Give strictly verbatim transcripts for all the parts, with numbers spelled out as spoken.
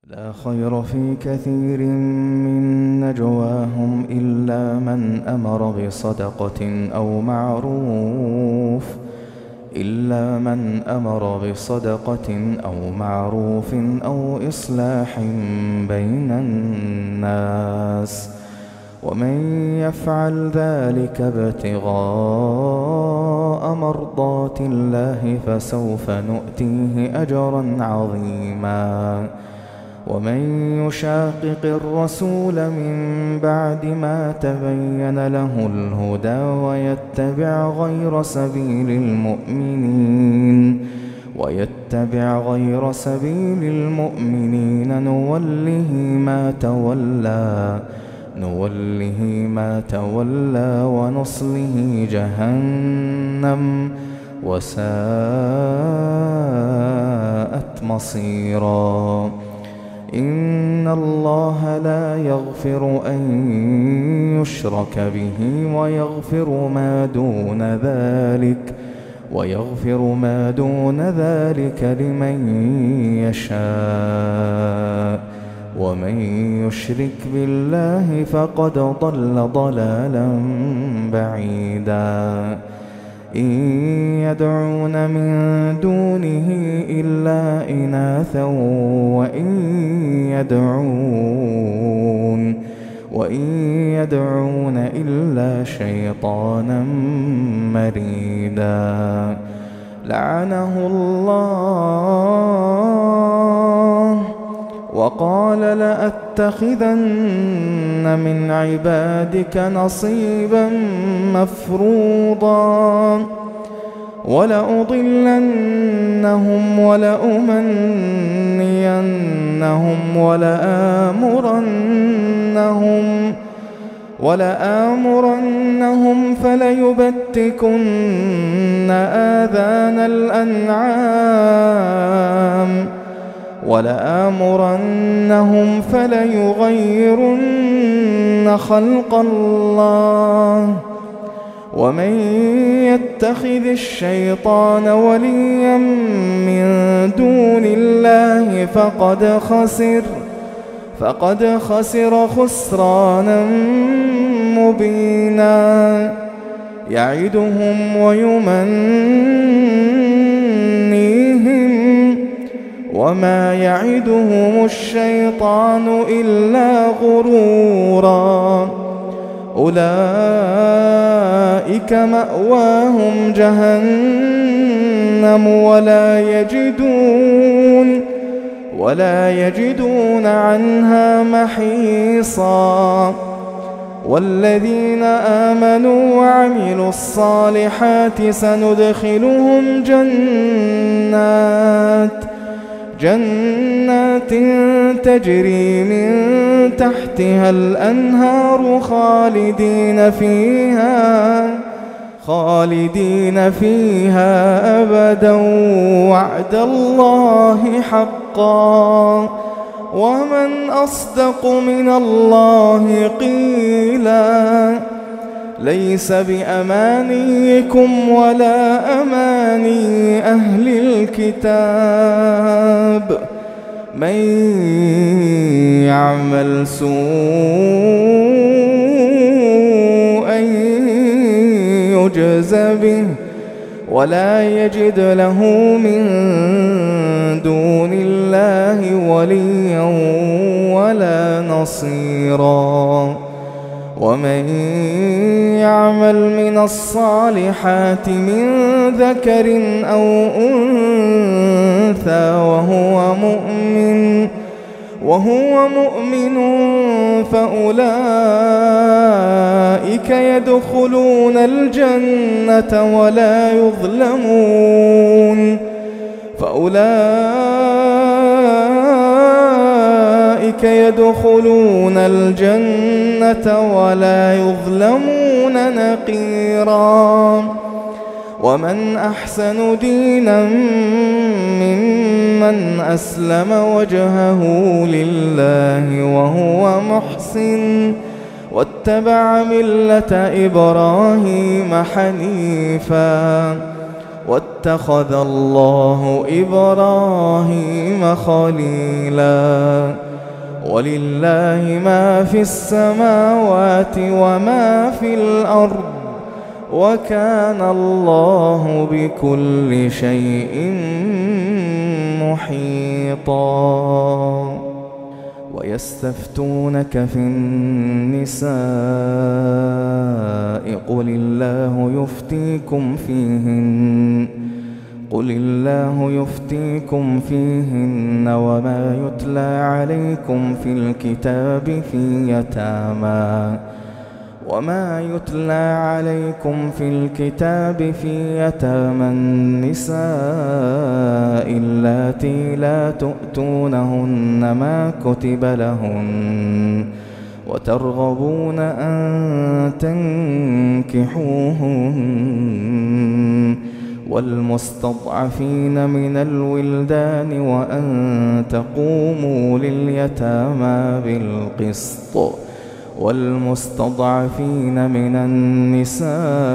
لا خير في كثير من نجواهم إلا من أمر بصدقة أو معروف إلا من أمر بصدقة أو معروف أو إصلاح بين الناس، ومن يفعل ذلك ابتغاء مرضات الله فسوف نؤتيه أجرا عظيما. ومن يشاقق الرسول من بعد ما تبين له الهدى ويتبع غير سبيل المؤمنين ويتبع غير سبيل المؤمنين نوله ما تولى نوله ما تولى ونصله جهنم وساءت مصيرا. إن الله لا يغفر أن يشرك به ويغفر ما دون ذلك ويغفر ما دون ذلك لمن يشاء، ومن يشرك بالله فقد ضل ضلالا بعيدا. إن يدعون من دونه إلا إناثا وإن يدعون وإن يدعون إلا شيطانا مريدا. لعنه الله وقال لأتخذن من عبادك نصيبا مفروضا ولأضلنهم ولأمنينهم ولآمرنهم ولآمرنهم فليبتكن آذان الأنعام ولآمرنهم فليغيرن خلق الله. ومن يتخذ الشيطان وليا من دون الله فقد خسر فقد خسر خسرانا مبينا. يعدهم ويمنيهم وما يعدهم الشيطان إلا غرورا. أولئك مأواهم جهنم ولا يجدون ولا يجدون عنها محيصا. والذين آمنوا وعملوا الصالحات سندخلهم جنات جنات تجري من تحتها الأنهار خالدين فيها خالدين فيها أبدا وعد الله حقا. ومن أصدق من الله قيلا. ليس بأمانيكم ولا أماني أهل الكتاب. من يعمل سوءا يجز به ولا يجد له من دون الله وليا ولا نصيرا. ومن يعمل من الصالحات من ذكر أو أنثى وهو مؤمن وهو مؤمن فأولئك يدخلون الجنة ولا يظلمون فأولئك يدخلون الجنة ولا يظلمون نقيرا. ومن أحسن دينا ممن أسلم وجهه لله وهو محسن واتبع ملة إبراهيم حنيفا واتخذ الله إبراهيم خليلا ولله ما في السماوات وما في الأرض وكان الله بكل شيء محيطا ويستفتونك في النساء قل الله يفتيكم فيهن قل الله يفتيكم فيهن وما يتلى عليكم في الكتاب في يتامى وما يتلى عليكم في الكتاب في يتامى النساء اللاتي لا تؤتونهن ما كتب لهن وترغبون أن تنكحوهن والمستضعفين من الولدان وأن تقوموا لليتامى بالقسط والمستضعفين من النساء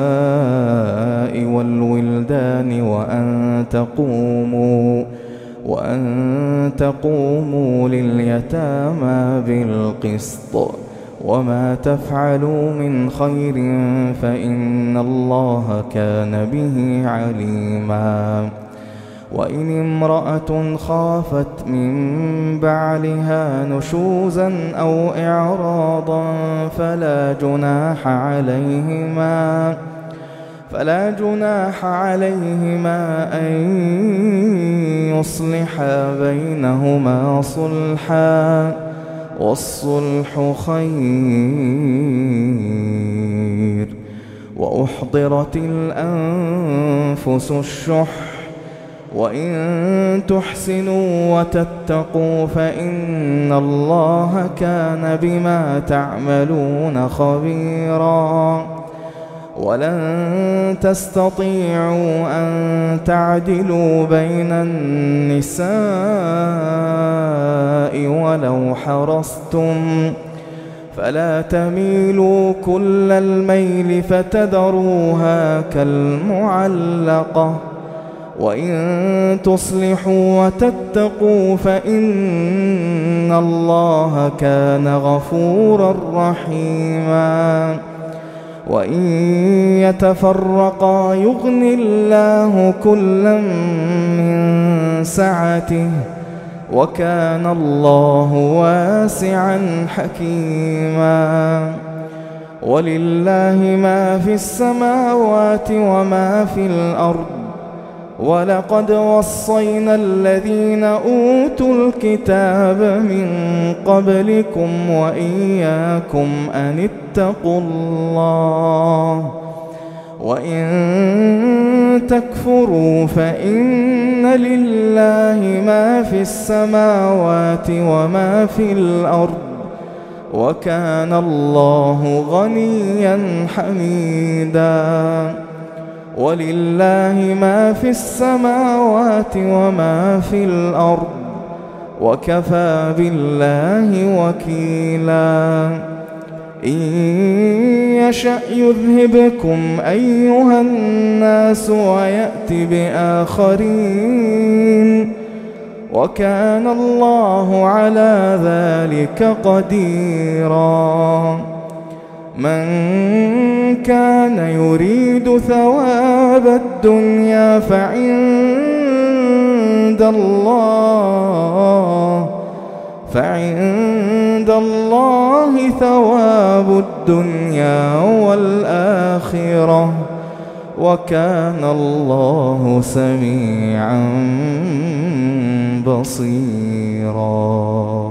والولدان وأن تقوموا وأن تقوموا لليتامى بالقسط وما تفعلوا من خير فإن الله كان به عليما وإن امرأة خافت من بعلها نشوزا أو إعراضا فلا جناح عليهما فلا جناح عليهما أن يصلحا بينهما صلحا والصلح خير وأحضرت الأنفس الشح وإن تحسنوا وتتقوا فإن الله كان بما تعملون خبيرا ولن تستطيعوا أن تعدلوا بين النساء ولو حرصتم فلا تميلوا كل الميل فتذروها كالمعلقة وإن تصلحوا وتتقوا فإن الله كان غفورا رحيما وإن يتفرقا يغن الله كلا من سعته وكان الله واسعا حكيما ولله ما في السماوات وما في الأرض ولقد وصينا الذين أوتوا الكتاب من قبلكم وإياكم أن اتقوا الله وإن تكفروا فإن لله ما في السماوات وما في الأرض وكان الله غنيا حميدا ولله ما في السماوات وما في الأرض وكفى بالله وكيلا إن يشأ يذهبكم أيها الناس ويأت بآخرين وكان الله على ذلك قديرا من كان يريد ثواب الدنيا فعند الله فعند الله ثواب الدنيا والآخرة وكان الله سميعا بصيرا.